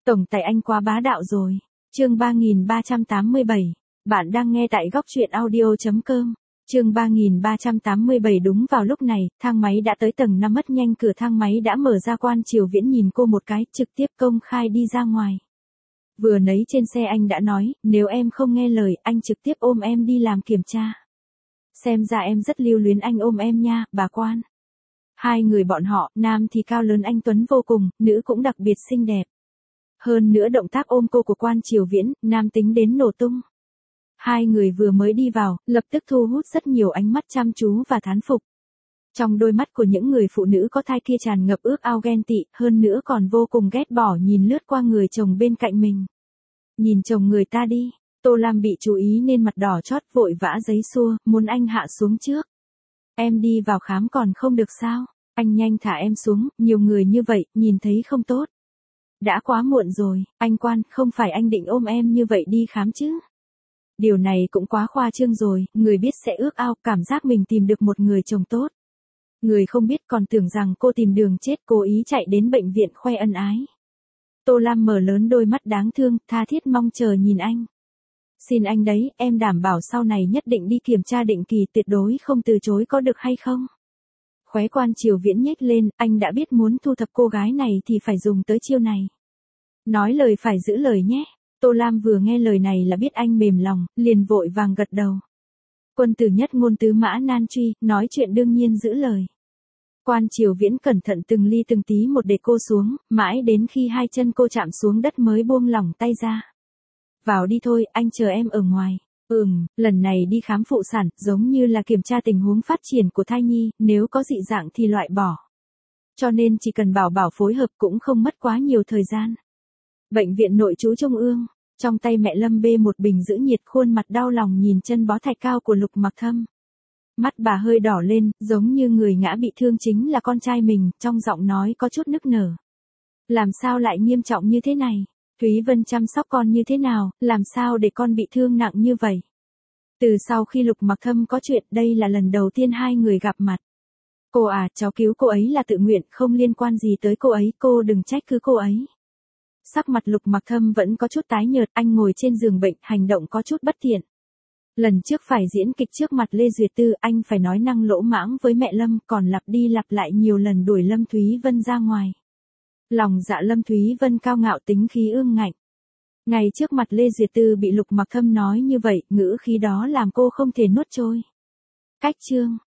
Tổng tài anh quá bá đạo rồi. Chương 3387. Bạn đang nghe tại góc truyện audio.com. Chương 3387. Đúng vào lúc này, thang máy đã tới tầng 5 mất nhanh cửa thang máy đã mở ra. Quan Triều Viễn nhìn cô một cái, trực tiếp công khai đi ra ngoài. Vừa nãy trên xe anh đã nói, nếu em không nghe lời, anh trực tiếp ôm em đi làm kiểm tra. Xem ra em rất lưu luyến anh ôm em nha, bà Quan. Hai người bọn họ, nam thì cao lớn anh tuấn vô cùng, nữ cũng đặc biệt xinh đẹp. Hơn nữa động tác ôm cô của Quan Triều Viễn, nam tính đến nổ tung. Hai người vừa mới đi vào, lập tức thu hút rất nhiều ánh mắt chăm chú và thán phục. Trong đôi mắt của những người phụ nữ có thai kia tràn ngập ước ao ghen tị, hơn nữa còn vô cùng ghét bỏ nhìn lướt qua người chồng bên cạnh mình. Nhìn chồng người ta đi, Tô Lam bị chú ý nên mặt đỏ chót vội vã giấy xua, muốn anh hạ xuống trước. Em đi vào khám còn không được sao, anh nhanh thả em xuống, nhiều người như vậy, nhìn thấy không tốt. Đã quá muộn rồi, anh Quan, không phải anh định ôm em như vậy đi khám chứ. Điều này cũng quá khoa trương rồi, người biết sẽ ước ao, cảm giác mình tìm được một người chồng tốt. Người không biết còn tưởng rằng cô tìm đường chết, cố ý chạy đến bệnh viện khoe ân ái. Tô Lam mở lớn đôi mắt đáng thương, tha thiết mong chờ nhìn anh. Xin anh đấy, em đảm bảo sau này nhất định đi kiểm tra định kỳ, tuyệt đối không từ chối, có được hay không? Khóe Quan Triều Viễn nhếch lên, anh đã biết muốn thu thập cô gái này thì phải dùng tới chiêu này. Nói lời phải giữ lời nhé. Tô Lam vừa nghe lời này là biết anh mềm lòng, liền vội vàng gật đầu. Quân tử nhất ngôn tứ mã nan truy, nói chuyện đương nhiên giữ lời. Quan Triều Viễn cẩn thận từng ly từng tí một để cô xuống, mãi đến khi hai chân cô chạm xuống đất mới buông lỏng tay ra. Vào đi thôi, anh chờ em ở ngoài. Lần này đi khám phụ sản, giống như là kiểm tra tình huống phát triển của thai nhi, nếu có dị dạng thì loại bỏ. Cho nên chỉ cần bảo bảo phối hợp cũng không mất quá nhiều thời gian. Bệnh viện Nội trú Trung ương, trong tay mẹ Lâm bê một bình giữ nhiệt, khuôn mặt đau lòng nhìn chân bó thạch cao của Lục Mặc Thâm. Mắt bà hơi đỏ lên, giống như người ngã bị thương chính là con trai mình, trong giọng nói có chút nức nở. Làm sao lại nghiêm trọng như thế này? Thúy Vân chăm sóc con như thế nào, làm sao để con bị thương nặng như vậy? Từ sau khi Lục Mặc Thâm có chuyện, đây là lần đầu tiên hai người gặp mặt. Cô à, cháu cứu cô ấy là tự nguyện, không liên quan gì tới cô ấy, cô đừng trách cứ cô ấy. Sắc mặt Lục Mặc Thâm vẫn có chút tái nhợt, anh ngồi trên giường bệnh, hành động có chút bất tiện. Lần trước phải diễn kịch trước mặt Lê Duyệt Tư, anh phải nói năng lỗ mãng với mẹ Lâm, còn lặp đi lặp lại nhiều lần đuổi Lâm Thúy Vân ra ngoài. Lòng dạ Lâm Thúy Vân cao ngạo, tính khí ương ngạnh. Ngay trước mặt Lê Duyệt Tư bị Lục Mặc Thâm nói như vậy, ngữ khí đó làm cô không thể nuốt trôi. Cách chương,